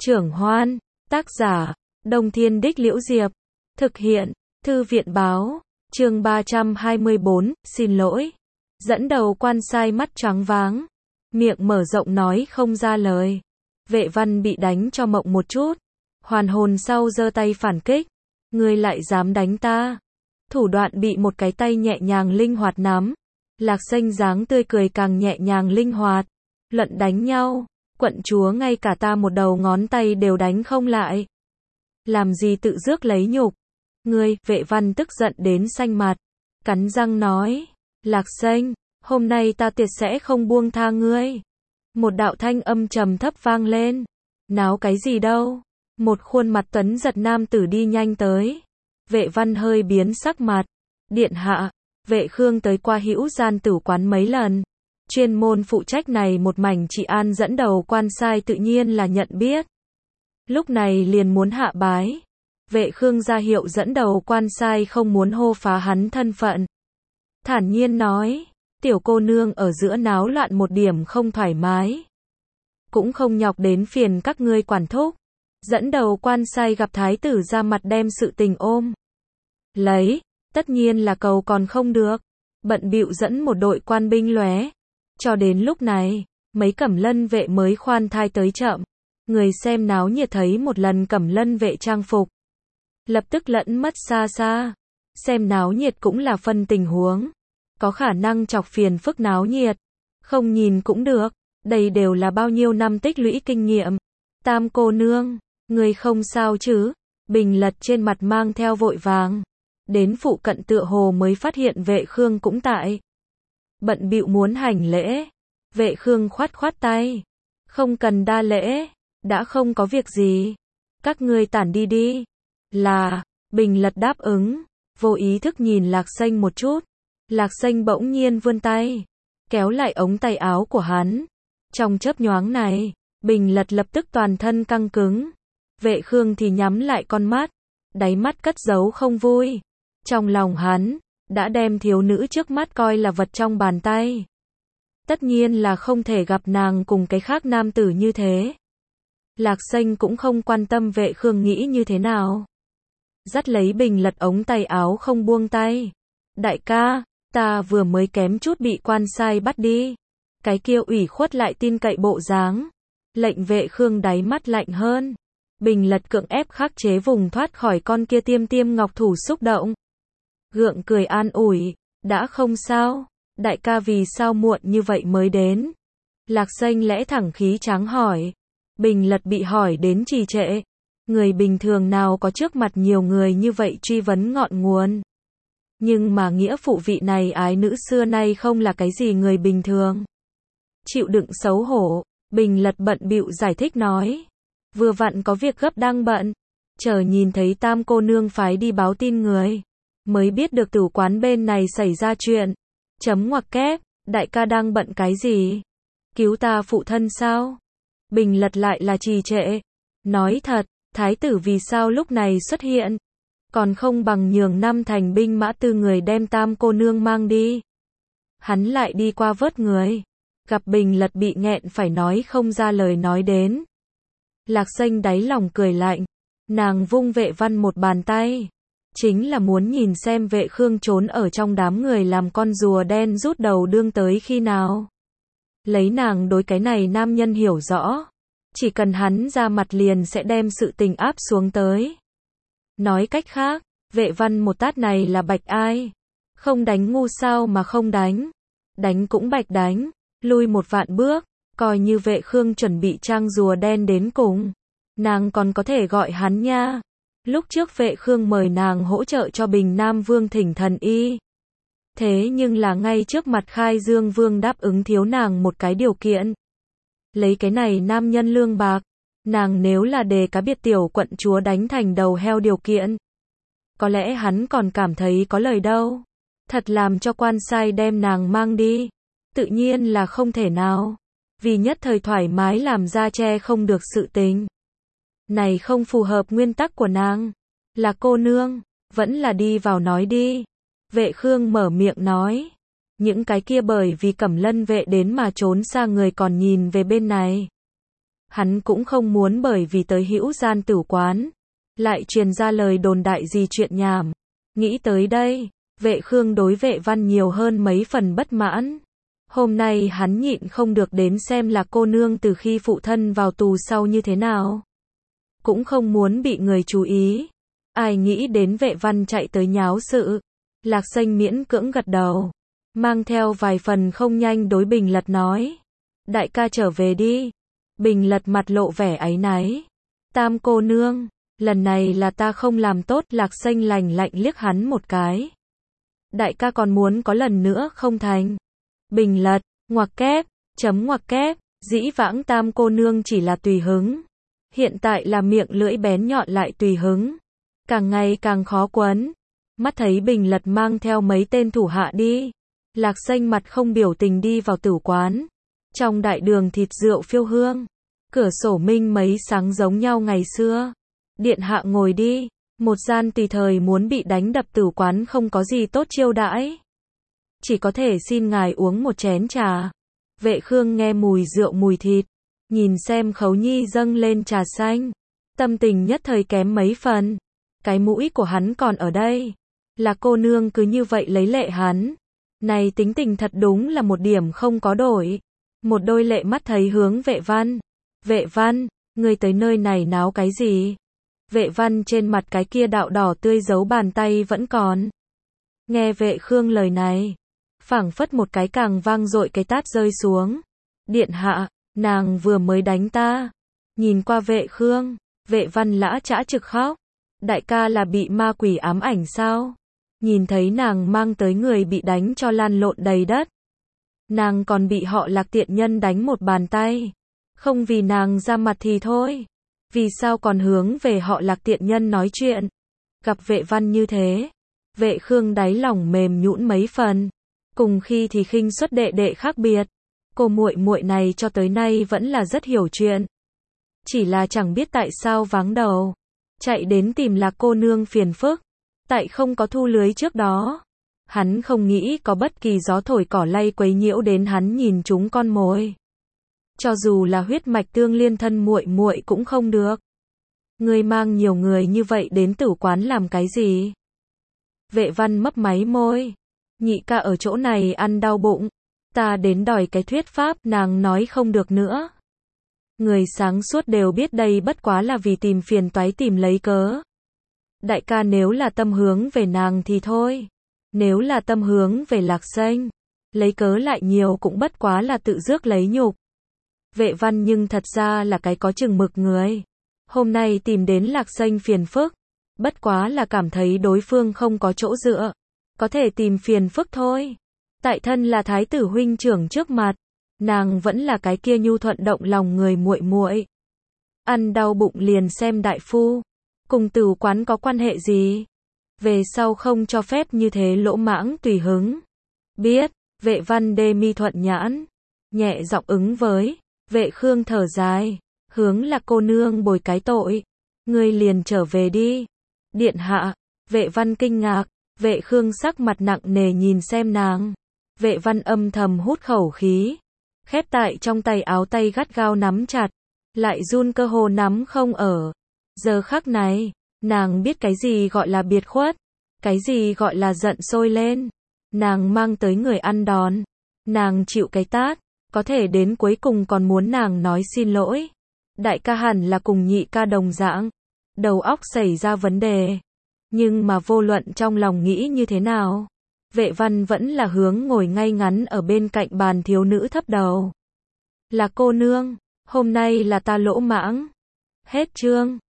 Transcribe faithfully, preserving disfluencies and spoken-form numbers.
Trưởng Hoan, tác giả, Đông Thiên Đích Liễu Diệp, thực hiện, Thư viện Báo, chương ba trăm hai mươi bốn, xin lỗi. Dẫn đầu quan sai mắt choáng váng, miệng mở rộng nói không ra lời. Vệ Văn bị đánh cho mộng một chút, hoàn hồn sau giơ tay phản kích. Ngươi lại dám đánh ta? Thủ đoạn bị một cái tay nhẹ nhàng linh hoạt nắm. Lạc Xanh dáng tươi cười càng nhẹ nhàng linh hoạt. Luận đánh nhau, quận chúa ngay cả ta một đầu ngón tay đều đánh không lại. Làm gì tự rước lấy nhục? Ngươi, Vệ Văn tức giận đến xanh mặt, cắn răng nói, Lạc Xanh, hôm nay ta tuyệt sẽ không buông tha ngươi. Một đạo thanh âm trầm thấp vang lên. Náo cái gì đâu? Một khuôn mặt tuấn giật nam tử đi nhanh tới. Vệ Văn hơi biến sắc mặt. Điện hạ, Vệ Khương tới qua Hữu Gian Tử quán mấy lần. Chuyên môn phụ trách này một mảnh trị an dẫn đầu quan sai tự nhiên là nhận biết. Lúc này liền muốn hạ bái. Vệ Khương ra hiệu dẫn đầu quan sai không muốn hô phá hắn thân phận. Thản nhiên nói, tiểu cô nương ở giữa náo loạn một điểm không thoải mái. Cũng không nhọc đến phiền các ngươi quản thúc. Dẫn đầu quan sai gặp thái tử ra mặt đem sự tình ôm lấy, tất nhiên là cầu còn không được. Bận bịu dẫn một đội quan binh lóe. Cho đến lúc này, mấy cẩm lân vệ mới khoan thai tới chậm. Người xem náo nhiệt thấy một lần cẩm lân vệ trang phục, lập tức lẫn mất xa xa. Xem náo nhiệt cũng là phân tình huống. Có khả năng chọc phiền phức náo nhiệt. Không nhìn cũng được. Đây đều là bao nhiêu năm tích lũy kinh nghiệm. Tam cô nương, người không sao chứ? Bình Lật trên mặt mang theo vội vàng. Đến phụ cận tựa hồ mới phát hiện Vệ Khương cũng tại. Bận bịu muốn hành lễ. Vệ Khương khoát khoát tay. Không cần đa lễ. Đã không có việc gì. Các ngươi tản đi đi. Là, Bình Lật đáp ứng. Vô ý thức nhìn Lạc Xanh một chút. Lạc Xanh bỗng nhiên vươn tay, kéo lại ống tay áo của hắn. Trong chớp nhoáng này, Bình Lật lập tức toàn thân căng cứng. Vệ Khương thì nhắm lại con mắt, đáy mắt cất giấu không vui. Trong lòng hắn, đã đem thiếu nữ trước mắt coi là vật trong bàn tay. Tất nhiên là không thể gặp nàng cùng cái khác nam tử như thế. Lạc Xanh cũng không quan tâm Vệ Khương nghĩ như thế nào. Dắt lấy Bình Lật ống tay áo không buông tay. Đại ca, ta vừa mới kém chút bị quan sai bắt đi. Cái kia ủy khuất lại tin cậy bộ dáng. Lệnh Vệ Khương đáy mắt lạnh hơn. Bình Lật cưỡng ép khắc chế vùng thoát khỏi con kia tiêm tiêm ngọc thủ xúc động. Gượng cười an ủi, đã không sao. Đại ca vì sao muộn như vậy mới đến? Lạc Xanh lẽ thẳng khí tráng hỏi. Bình Lật bị hỏi đến trì trệ. Người bình thường nào có trước mặt nhiều người như vậy truy vấn ngọn nguồn. Nhưng mà nghĩa phụ vị này ái nữ xưa nay không là cái gì người bình thường. Chịu đựng xấu hổ, Bình Lật bận bịu giải thích nói. Vừa vặn có việc gấp đang bận. Chờ nhìn thấy tam cô nương phái đi báo tin người. Mới biết được tử quán bên này xảy ra chuyện. Chấm ngoặc kép, đại ca đang bận cái gì? Cứu ta phụ thân sao? Bình Lật lại là trì trệ. Nói thật, thái tử vì sao lúc này xuất hiện? Còn không bằng nhường năm thành binh mã tư người đem tam cô nương mang đi. Hắn lại đi qua vớt người. Gặp Bình Lật bị nghẹn phải nói không ra lời nói đến. Lạc Xanh đáy lòng cười lạnh. Nàng vung Vệ Văn một bàn tay. Chính là muốn nhìn xem Vệ Khương trốn ở trong đám người làm con rùa đen rút đầu đương tới khi nào. Lấy nàng đối cái này nam nhân hiểu rõ. Chỉ cần hắn ra mặt liền sẽ đem sự tình áp xuống tới. Nói cách khác, Vệ Văn một tát này là bạch ai? Không đánh ngu sao mà không đánh? Đánh cũng bạch đánh, lui một vạn bước, coi như Vệ Khương chuẩn bị trang rùa đen đến cùng. Nàng còn có thể gọi hắn nha. Lúc trước Vệ Khương mời nàng hỗ trợ cho Bình Nam Vương thỉnh thần y. Thế nhưng là ngay trước mặt Khai Dương Vương đáp ứng thiếu nàng một cái điều kiện. Lấy cái này nam nhân lương bạc. Nàng nếu là đề cá biệt tiểu quận chúa đánh thành đầu heo điều kiện. Có lẽ hắn còn cảm thấy có lời đâu. Thật làm cho quan sai đem nàng mang đi. Tự nhiên là không thể nào. Vì nhất thời thoải mái làm ra che không được sự tình. Này không phù hợp nguyên tắc của nàng. Là cô nương, vẫn là đi vào nói đi. Vệ Khương mở miệng nói. Những cái kia bởi vì cẩm lân vệ đến mà trốn xa người còn nhìn về bên này. Hắn cũng không muốn bởi vì tới Hữu Gian Tử quán, lại truyền ra lời đồn đại gì chuyện nhảm. Nghĩ tới đây, Vệ Khương đối Vệ Văn nhiều hơn mấy phần bất mãn. Hôm nay hắn nhịn không được đến xem Lạc cô nương từ khi phụ thân vào tù sau như thế nào. Cũng không muốn bị người chú ý. Ai nghĩ đến Vệ Văn chạy tới nháo sự. Lạc Xanh miễn cưỡng gật đầu, mang theo vài phần không nhanh đối Bình Lật nói. Đại ca trở về đi. Bình Lật mặt lộ vẻ áy náy. Tam cô nương, lần này là ta không làm tốt. Lạc Xanh lành lạnh liếc hắn một cái. Đại ca còn muốn có lần nữa không thành. Bình Lật, ngoặc kép, chấm ngoặc kép, dĩ vãng tam cô nương chỉ là tùy hứng. Hiện tại là miệng lưỡi bén nhọn lại tùy hứng. Càng ngày càng khó quấn. Mắt thấy Bình Lật mang theo mấy tên thủ hạ đi. Lạc Xanh mặt không biểu tình đi vào tử quán. Trong đại đường thịt rượu phiêu hương. Cửa sổ minh mấy sáng giống nhau ngày xưa. Điện hạ ngồi đi. Một gian tùy thời muốn bị đánh đập tử quán không có gì tốt chiêu đãi. Chỉ có thể xin ngài uống một chén trà. Vệ Khương nghe mùi rượu mùi thịt. Nhìn xem Khấu Nhi dâng lên trà xanh. Tâm tình nhất thời kém mấy phần. Cái mũi của hắn còn ở đây. Là cô nương cứ như vậy lấy lệ hắn. Này tính tình thật đúng là một điểm không có đổi. Một đôi lệ mắt thấy hướng Vệ Văn. Vệ Văn, ngươi tới nơi này náo cái gì? Vệ Văn trên mặt cái kia đạo đỏ tươi giấu bàn tay vẫn còn. Nghe Vệ Khương lời này, phảng phất một cái càng vang dội cái tát rơi xuống. Điện hạ, nàng vừa mới đánh ta. Nhìn qua Vệ Khương, Vệ Văn lã chã trực khóc. Đại ca là bị ma quỷ ám ảnh sao? Nhìn thấy nàng mang tới người bị đánh cho lan lộn đầy đất. Nàng còn bị họ Lạc tiện nhân đánh một bàn tay. Không vì nàng ra mặt thì thôi. Vì sao còn hướng về họ Lạc tiện nhân nói chuyện? Gặp Vệ Văn như thế, Vệ Khương đáy lòng mềm nhũn mấy phần. Cùng khi thì khinh suất đệ đệ khác biệt. Cô muội muội này cho tới nay vẫn là rất hiểu chuyện. Chỉ là chẳng biết tại sao váng đầu. Chạy đến tìm Lạc cô nương phiền phức. Tại không có thu lưới trước đó. Hắn không nghĩ có bất kỳ gió thổi cỏ lay quấy nhiễu đến hắn nhìn chúng con mồi. Cho dù là huyết mạch tương liên thân muội muội cũng không được. Ngươi mang nhiều người như vậy đến tử quán làm cái gì? Vệ Văn mấp máy môi. Nhị ca ở chỗ này ăn đau bụng. Ta đến đòi cái thuyết pháp, nàng nói không được nữa. Người sáng suốt đều biết đây bất quá là vì tìm phiền toái tìm lấy cớ. Đại ca nếu là tâm hướng về nàng thì thôi. Nếu là tâm hướng về Lạc Xanh, lấy cớ lại nhiều cũng bất quá là tự rước lấy nhục. Vệ Văn nhưng thật ra là cái có chừng mực người. Hôm nay tìm đến Lạc Xanh phiền phức. Bất quá là cảm thấy đối phương không có chỗ dựa. Có thể tìm phiền phức thôi. Tại thân là thái tử huynh trưởng trước mặt. Nàng vẫn là cái kia nhu thuận động lòng người muội muội. Ăn đau bụng liền xem đại phu. Cùng tử quán có quan hệ gì? Về sau không cho phép như thế lỗ mãng tùy hứng. Biết, Vệ Văn đê mi thuận nhãn. Nhẹ giọng ứng với. Vệ Khương thở dài. Hướng là cô nương bồi cái tội. Ngươi liền trở về đi. Điện hạ. Vệ Văn kinh ngạc. Vệ Khương sắc mặt nặng nề nhìn xem nàng. Vệ Văn âm thầm hút khẩu khí. Khép tại trong tay áo tay gắt gao nắm chặt. Lại run cơ hồ nắm không ở. Giờ khắc này, nàng biết cái gì gọi là biệt khuất. Cái gì gọi là giận sôi lên. Nàng mang tới người ăn đòn. Nàng chịu cái tát. Có thể đến cuối cùng còn muốn nàng nói xin lỗi. Đại ca hẳn là cùng nhị ca đồng dạng. Đầu óc xảy ra vấn đề. Nhưng mà vô luận trong lòng nghĩ như thế nào. Vệ Văn vẫn là hướng ngồi ngay ngắn ở bên cạnh bàn thiếu nữ thấp đầu. Là cô nương. Hôm nay là ta lỗ mãng. Hết chương.